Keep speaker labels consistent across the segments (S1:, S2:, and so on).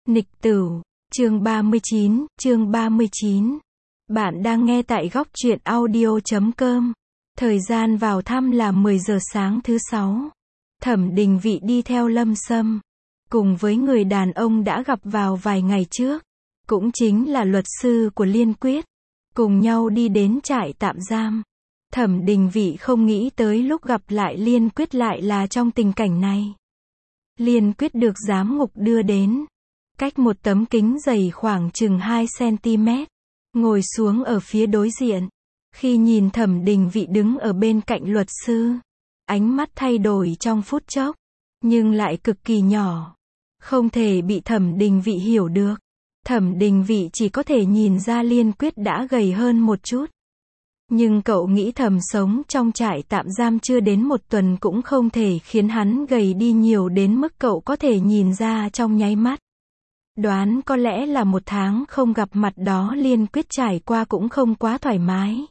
S1: Nịch Tửu, chương 39. Bạn đang nghe tại góc truyện audio.com. Thời gian vào thăm là 10 giờ sáng thứ 6. Thẩm Đình Vị đi theo Lâm Sâm, cùng với người đàn ông đã gặp vào vài ngày trước, cũng chính là luật sư của Liên Quyết, cùng nhau đi đến trại tạm giam. Thẩm Đình Vị không nghĩ tới lúc gặp lại Liên Quyết lại là trong tình cảnh này. Liên Quyết được giám ngục đưa đến, cách một tấm kính dày khoảng chừng 2 cm, ngồi xuống ở phía đối diện. Khi nhìn Thẩm Đình Vị đứng ở bên cạnh luật sư, ánh mắt thay đổi trong phút chốc, nhưng lại cực kỳ nhỏ, không thể bị Thẩm Đình Vị hiểu được. Thẩm Đình Vị chỉ có thể nhìn ra Liên Quyết đã gầy hơn một chút. Nhưng cậu nghĩ thầm sống trong trại tạm giam chưa đến một tuần cũng không thể khiến hắn gầy đi nhiều đến mức cậu có thể nhìn ra trong nháy mắt. Đoán có lẽ là 1 tháng không gặp mặt đó Liên Quyết trải qua cũng không quá thoải mái.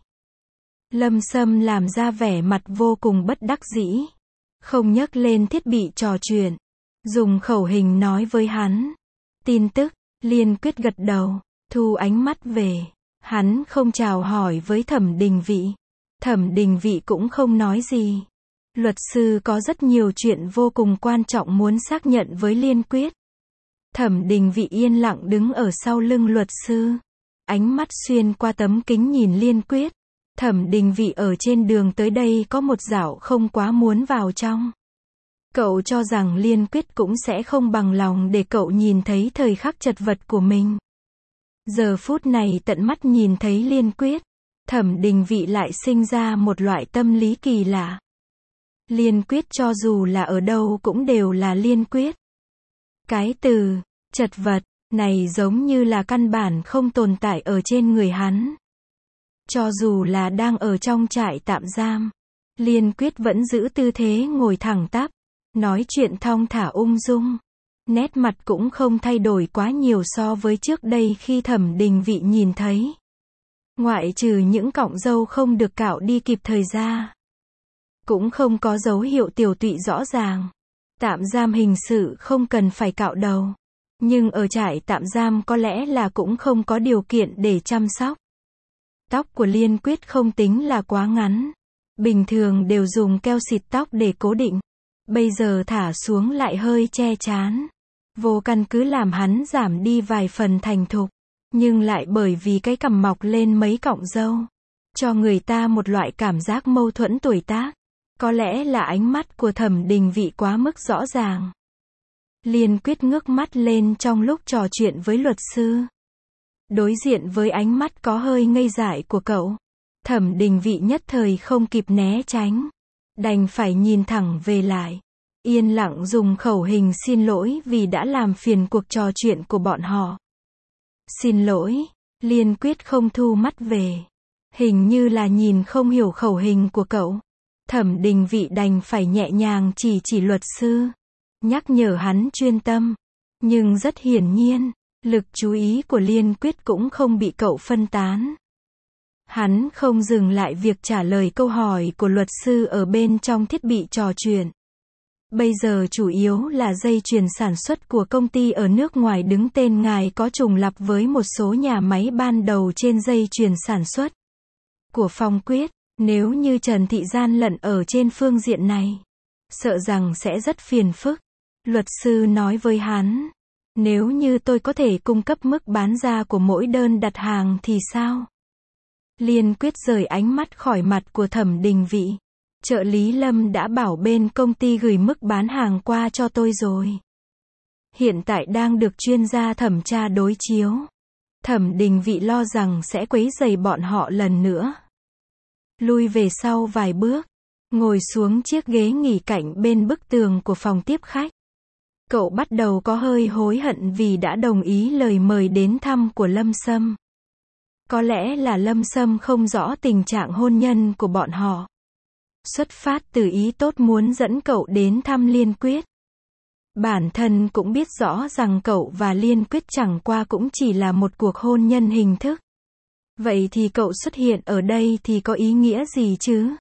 S1: Lâm Sâm làm ra vẻ mặt vô cùng bất đắc dĩ, không nhấc lên thiết bị trò chuyện, dùng khẩu hình nói với hắn. Tin tức. Liên Quyết gật đầu, thu ánh mắt về. Hắn không chào hỏi với Thẩm Đình Vị. Thẩm Đình Vị cũng không nói gì. Luật sư có rất nhiều chuyện vô cùng quan trọng muốn xác nhận với Liên Quyết. Thẩm Đình Vị yên lặng đứng ở sau lưng luật sư, ánh mắt xuyên qua tấm kính nhìn Liên Quyết. Thẩm Đình Vị ở trên đường tới đây có một dạo không quá muốn vào trong. Cậu cho rằng Liên Quyết cũng sẽ không bằng lòng để cậu nhìn thấy thời khắc chật vật của mình. Giờ phút này tận mắt nhìn thấy Liên Quyết, Thẩm Đình Vị lại sinh ra một loại tâm lý kỳ lạ. Liên Quyết cho dù là ở đâu cũng đều là Liên Quyết. Cái từ chật vật này giống như là căn bản không tồn tại ở trên người hắn. Cho dù là đang ở trong trại tạm giam, Liên Quyết vẫn giữ tư thế ngồi thẳng tắp, nói chuyện thong thả ung dung. Nét mặt cũng không thay đổi quá nhiều so với trước đây khi Thẩm Đình Vị nhìn thấy. Ngoại trừ những cọng râu không được cạo đi kịp thời ra, cũng không có dấu hiệu tiểu tụy rõ ràng. Tạm giam hình sự không cần phải cạo đầu, nhưng ở trại tạm giam có lẽ là cũng không có điều kiện để chăm sóc. Tóc của Liên Quyết không tính là quá ngắn, bình thường đều dùng keo xịt tóc để cố định, bây giờ thả xuống lại hơi che trán, vô căn cứ làm hắn giảm đi vài phần thành thục, nhưng lại bởi vì cái cằm mọc lên mấy cọng râu, cho người ta một loại cảm giác mâu thuẫn tuổi tác. Có lẽ là ánh mắt của Thẩm Đình Vị quá mức rõ ràng. Liên Quyết ngước mắt lên trong lúc trò chuyện với luật sư. Đối diện với ánh mắt có hơi ngây dại của cậu, Thẩm Đình Vị nhất thời không kịp né tránh, đành phải nhìn thẳng về lại, yên lặng dùng khẩu hình xin lỗi vì đã làm phiền cuộc trò chuyện của bọn họ. Xin lỗi. Liên Quyết không thu mắt về, hình như là nhìn không hiểu khẩu hình của cậu. Thẩm Đình Vị đành phải nhẹ nhàng chỉ luật sư, nhắc nhở hắn chuyên tâm. Nhưng rất hiển nhiên, lực chú ý của Liên Quyết cũng không bị cậu phân tán. Hắn không dừng lại việc trả lời câu hỏi của luật sư ở bên trong thiết bị trò chuyện. Bây giờ chủ yếu là dây chuyền sản xuất của công ty ở nước ngoài đứng tên ngài có trùng lặp với một số nhà máy ban đầu trên dây chuyền sản xuất của Phong Quyết. Nếu như Trần Thị gian lận ở trên phương diện này, sợ rằng sẽ rất phiền phức. Luật sư nói với hắn, nếu như tôi có thể cung cấp mức bán ra của mỗi đơn đặt hàng thì sao? Liên Quyết rời ánh mắt khỏi mặt của Thẩm Đình Vị. Trợ lý Lâm đã bảo bên công ty gửi mức bán hàng qua cho tôi rồi. Hiện tại đang được chuyên gia thẩm tra đối chiếu. Thẩm Đình Vị lo rằng sẽ quấy rầy bọn họ lần nữa. Lui về sau vài bước, ngồi xuống chiếc ghế nghỉ cạnh bên bức tường của phòng tiếp khách. Cậu bắt đầu có hơi hối hận vì đã đồng ý lời mời đến thăm của Lâm Sâm. Có lẽ là Lâm Sâm không rõ tình trạng hôn nhân của bọn họ. Xuất phát từ ý tốt muốn dẫn cậu đến thăm Liên Quyết. Bản thân cũng biết rõ rằng cậu và Liên Quyết chẳng qua cũng chỉ là một cuộc hôn nhân hình thức. Vậy thì cậu xuất hiện ở đây thì có ý nghĩa gì chứ?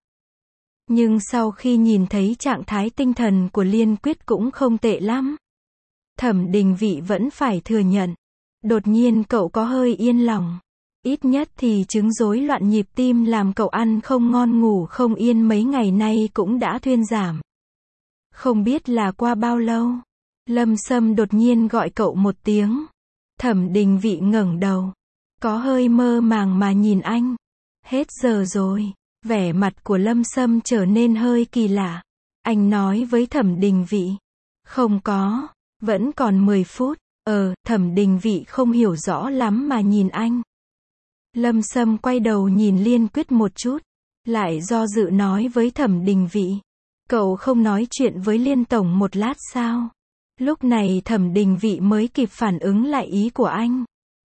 S1: Nhưng sau khi nhìn thấy trạng thái tinh thần của Liên Quyết cũng không tệ lắm. Thẩm Đình Vị vẫn phải thừa nhận. Đột nhiên cậu có hơi yên lòng. Ít nhất thì chứng rối loạn nhịp tim làm cậu ăn không ngon ngủ không yên mấy ngày nay cũng đã thuyên giảm. Không biết là qua bao lâu, Lâm Sâm đột nhiên gọi cậu một tiếng. Thẩm Đình Vị ngẩng đầu, có hơi mơ màng mà nhìn anh. Hết giờ rồi. Vẻ mặt của Lâm Sâm trở nên hơi kỳ lạ. Anh nói với Thẩm Đình Vị. Không có, vẫn còn 10 phút. Thẩm Đình Vị không hiểu rõ lắm mà nhìn anh. Lâm Sâm quay đầu nhìn Liên Quyết một chút, lại do dự nói với Thẩm Đình Vị. Cậu không nói chuyện với Liên Tổng một lát sao? Lúc này Thẩm Đình Vị mới kịp phản ứng lại ý của anh.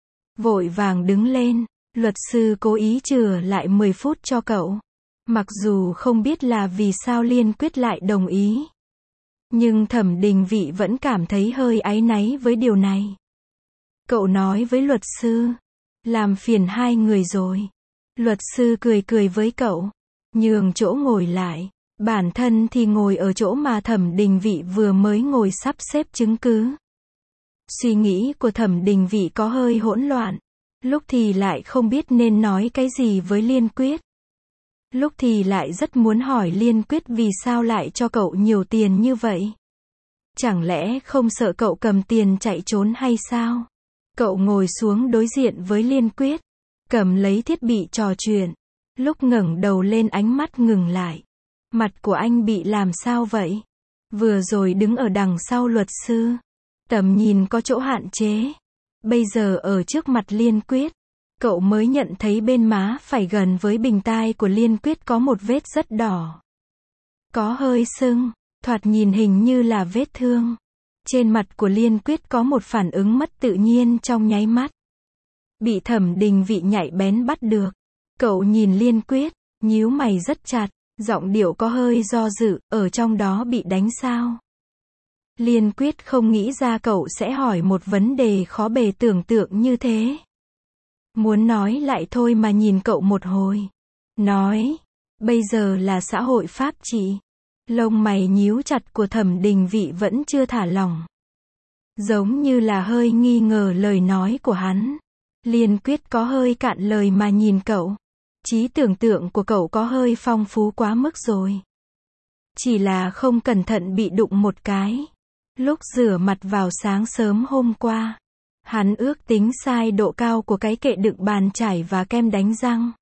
S1: Vội vàng đứng lên, luật sư cố ý chừa lại 10 phút cho cậu. Mặc dù không biết là vì sao Liên Quyết lại đồng ý. Nhưng Thẩm Đình Vị vẫn cảm thấy hơi áy náy với điều này. Cậu nói với luật sư, làm phiền hai người rồi. Luật sư cười cười với cậu, nhường chỗ ngồi lại. Bản thân thì ngồi ở chỗ mà Thẩm Đình Vị vừa mới ngồi sắp xếp chứng cứ. Suy nghĩ của Thẩm Đình Vị có hơi hỗn loạn. Lúc thì lại không biết nên nói cái gì với Liên Quyết. Lúc thì lại rất muốn hỏi Liên Quyết vì sao lại cho cậu nhiều tiền như vậy. Chẳng lẽ không sợ cậu cầm tiền chạy trốn hay sao? Cậu ngồi xuống đối diện với Liên Quyết, cầm lấy thiết bị trò chuyện. Lúc ngẩng đầu lên ánh mắt ngừng lại. Mặt của anh bị làm sao vậy? Vừa rồi đứng ở đằng sau luật sư, tầm nhìn có chỗ hạn chế. Bây giờ ở trước mặt Liên Quyết, cậu mới nhận thấy bên má phải gần với bình tai của Liên Quyết có một vết rất đỏ. Có hơi sưng, thoạt nhìn hình như là vết thương. Trên mặt của Liên Quyết có một phản ứng mất tự nhiên trong nháy mắt. Bị Thẩm Đình Vị nhạy bén bắt được. Cậu nhìn Liên Quyết, nhíu mày rất chặt, giọng điệu có hơi do dự, ở trong đó bị đánh sao? Liên Quyết không nghĩ ra cậu sẽ hỏi một vấn đề khó bề tưởng tượng như thế. Muốn nói lại thôi mà nhìn cậu một hồi. Nói, bây giờ là xã hội pháp trị. Lông mày nhíu chặt của Thẩm Đình Vị vẫn chưa thả lỏng. Giống như là hơi nghi ngờ lời nói của hắn. Liên Quyết có hơi cạn lời mà nhìn cậu. Trí tưởng tượng của cậu có hơi phong phú quá mức rồi. Chỉ là không cẩn thận bị đụng một cái. Lúc rửa mặt vào sáng sớm hôm qua, hắn ước tính sai độ cao của cái kệ đựng bàn chải và kem đánh răng.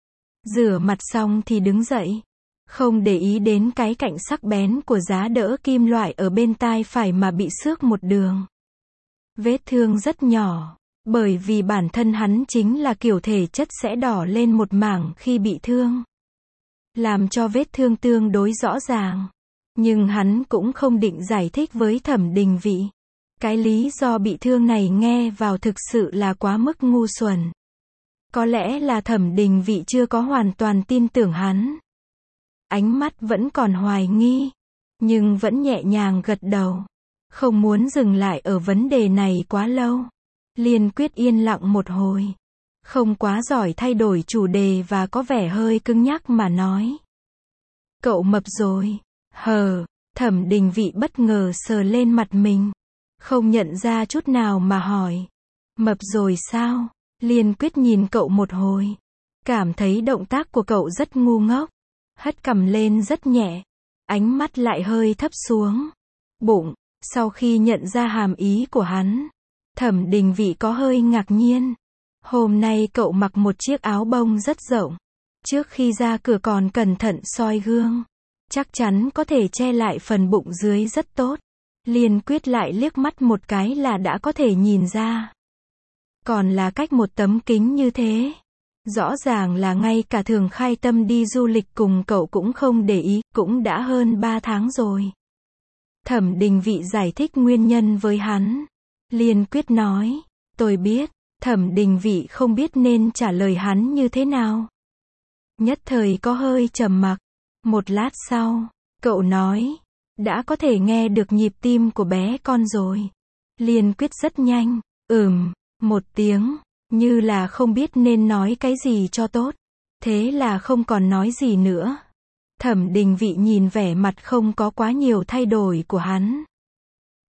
S1: Rửa mặt xong thì đứng dậy. Không để ý đến cái cạnh sắc bén của giá đỡ kim loại ở bên tai phải mà bị xước một đường. Vết thương rất nhỏ, bởi vì bản thân hắn chính là kiểu thể chất sẽ đỏ lên một mảng khi bị thương. Làm cho vết thương tương đối rõ ràng. Nhưng hắn cũng không định giải thích với Thẩm Đình Vị. Cái lý do bị thương này nghe vào thực sự là quá mức ngu xuẩn. Có lẽ là Thẩm Đình Vị chưa có hoàn toàn tin tưởng hắn. Ánh mắt vẫn còn hoài nghi, nhưng vẫn nhẹ nhàng gật đầu. Không muốn dừng lại ở vấn đề này quá lâu. Liên Quyết yên lặng một hồi. Không quá giỏi thay đổi chủ đề và có vẻ hơi cứng nhắc mà nói. Cậu mập rồi. Thẩm Đình Vị bất ngờ sờ lên mặt mình. Không nhận ra chút nào mà hỏi. Mập rồi sao? Liên Quyết nhìn cậu một hồi. Cảm thấy động tác của cậu rất ngu ngốc. Hất cằm lên rất nhẹ. Ánh mắt lại hơi thấp xuống. Bụng. Sau khi nhận ra hàm ý của hắn, Thẩm Đình Vị có hơi ngạc nhiên. Hôm nay cậu mặc một chiếc áo bông rất rộng. Trước khi ra cửa còn cẩn thận soi gương. Chắc chắn có thể che lại phần bụng dưới rất tốt. Liên Quyết lại liếc mắt một cái là đã có thể nhìn ra. Còn là cách một tấm kính như thế. Rõ ràng là ngay cả Thường Khai Tâm đi du lịch cùng cậu cũng không để ý, cũng đã hơn 3 tháng rồi. Thẩm Đình Vị giải thích nguyên nhân với hắn. Liên Quyết nói, tôi biết. Thẩm Đình Vị không biết nên trả lời hắn như thế nào. Nhất thời có hơi trầm mặc. Một lát sau, cậu nói, đã có thể nghe được nhịp tim của bé con rồi. Liên Quyết rất nhanh, một tiếng, như là không biết nên nói cái gì cho tốt. Thế là không còn nói gì nữa. Thẩm Đình Vị nhìn vẻ mặt không có quá nhiều thay đổi của hắn.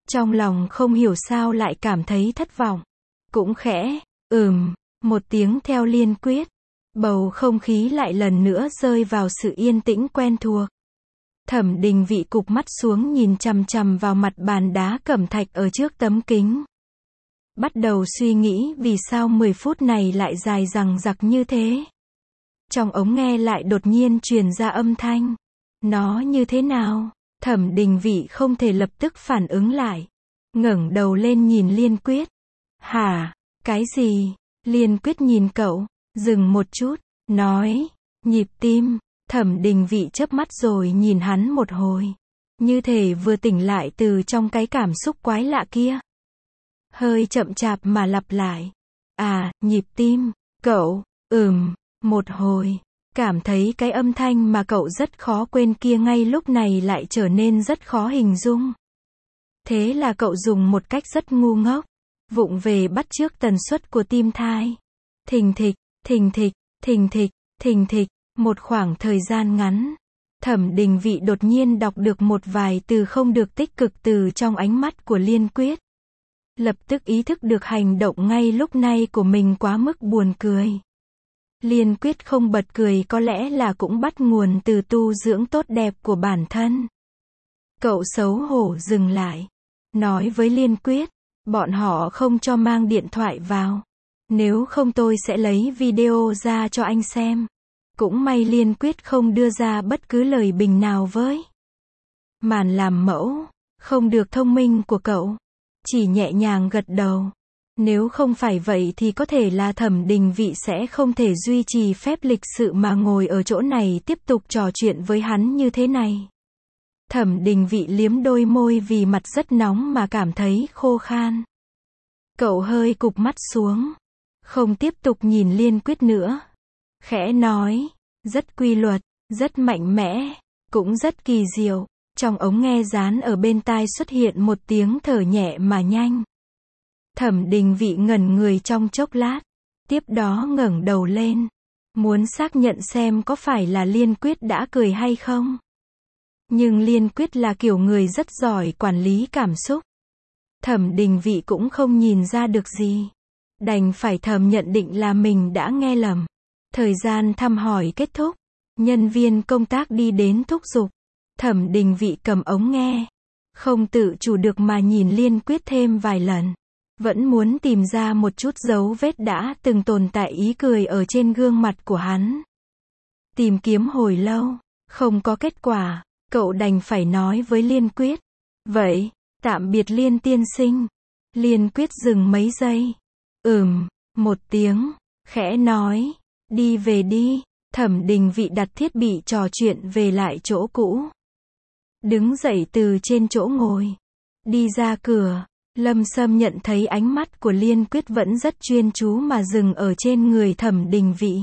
S1: Trong lòng không hiểu sao lại cảm thấy thất vọng. Cũng khẽ, một tiếng theo Liên Quyết. Bầu không khí lại lần nữa rơi vào sự yên tĩnh quen thuộc. Thẩm Đình Vị cụp mắt xuống nhìn chằm chằm vào mặt bàn đá cẩm thạch ở trước tấm kính. Bắt đầu suy nghĩ vì sao 10 phút này lại dài dằng dặc như thế. Trong ống nghe lại đột nhiên truyền ra âm thanh. Nó như thế nào? Thẩm Đình Vị không thể lập tức phản ứng lại. Ngẩng đầu lên nhìn Liên Quyết. Hả? Cái gì? Liên Quyết nhìn cậu, dừng một chút, nói, nhịp tim. Thẩm Đình Vị chớp mắt rồi nhìn hắn một hồi. Như thể vừa tỉnh lại từ trong cái cảm xúc quái lạ kia. Hơi chậm chạp mà lặp lại. À, nhịp tim. Cậu, một hồi. Cảm thấy cái âm thanh mà cậu rất khó quên kia ngay lúc này lại trở nên rất khó hình dung. Thế là cậu dùng một cách rất ngu ngốc, vụng về bắt chước tần suất của tim thai. Thình thịch, thình thịch, thình thịch, thình thịch. Một khoảng thời gian ngắn, Thẩm Đình Vị đột nhiên đọc được một vài từ không được tích cực từ trong ánh mắt của Liên Quyết. Lập tức ý thức được hành động ngay lúc này của mình quá mức buồn cười. Liên Quyết không bật cười có lẽ là cũng bắt nguồn từ tu dưỡng tốt đẹp của bản thân. Cậu xấu hổ dừng lại. Nói với Liên Quyết, bọn họ không cho mang điện thoại vào. Nếu không tôi sẽ lấy video ra cho anh xem. Cũng may Liên Quyết không đưa ra bất cứ lời bình nào với màn làm mẫu. Không được thông minh của cậu. Chỉ nhẹ nhàng gật đầu. Nếu không phải vậy thì có thể là Thẩm Đình Vị sẽ không thể duy trì phép lịch sự mà ngồi ở chỗ này tiếp tục trò chuyện với hắn như thế này. Thẩm Đình Vị liếm đôi môi vì mặt rất nóng mà cảm thấy khô khan. Cậu hơi cụp mắt xuống. Không tiếp tục nhìn Liên Quyết nữa. Khẽ nói, rất quy luật, rất mạnh mẽ, cũng rất kỳ diệu. Trong ống nghe dán ở bên tai xuất hiện một tiếng thở nhẹ mà nhanh. Thẩm Đình Vị ngẩn người trong chốc lát, tiếp đó ngẩng đầu lên, muốn xác nhận xem có phải là Liên Quyết đã cười hay không. Nhưng Liên Quyết là kiểu người rất giỏi quản lý cảm xúc. Thẩm Đình Vị cũng không nhìn ra được gì. Đành phải thầm nhận định là mình đã nghe lầm. Thời gian thăm hỏi kết thúc. Nhân viên công tác đi đến thúc giục. Thẩm Đình Vị cầm ống nghe. Không tự chủ được mà nhìn Liên Quyết thêm vài lần. Vẫn muốn tìm ra một chút dấu vết đã từng tồn tại ý cười ở trên gương mặt của hắn. Tìm kiếm hồi lâu. Không có kết quả. Cậu đành phải nói với Liên Quyết. Vậy, tạm biệt Liên tiên sinh. Liên Quyết dừng mấy giây. Một tiếng. Khẽ nói. Đi về đi. Thẩm Đình Vị đặt thiết bị trò chuyện về lại chỗ cũ. Đứng dậy từ trên chỗ ngồi. Đi ra cửa. Lâm Sâm nhận thấy ánh mắt của Liên Quyết vẫn rất chuyên chú mà dừng ở trên người Thẩm Đình Vị.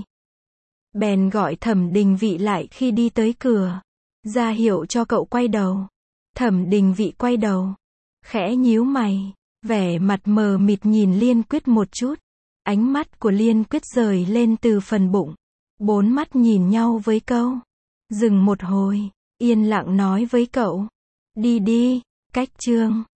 S1: Bèn gọi Thẩm Đình Vị lại khi đi tới cửa. Ra hiệu cho cậu quay đầu. Thẩm Đình Vị quay đầu. Khẽ nhíu mày. Vẻ mặt mờ mịt nhìn Liên Quyết một chút. Ánh mắt của Liên Quyết rời lên từ phần bụng. Bốn mắt nhìn nhau với câu. Dừng một hồi. Yên lặng nói với cậu. Đi đi. Cách chương.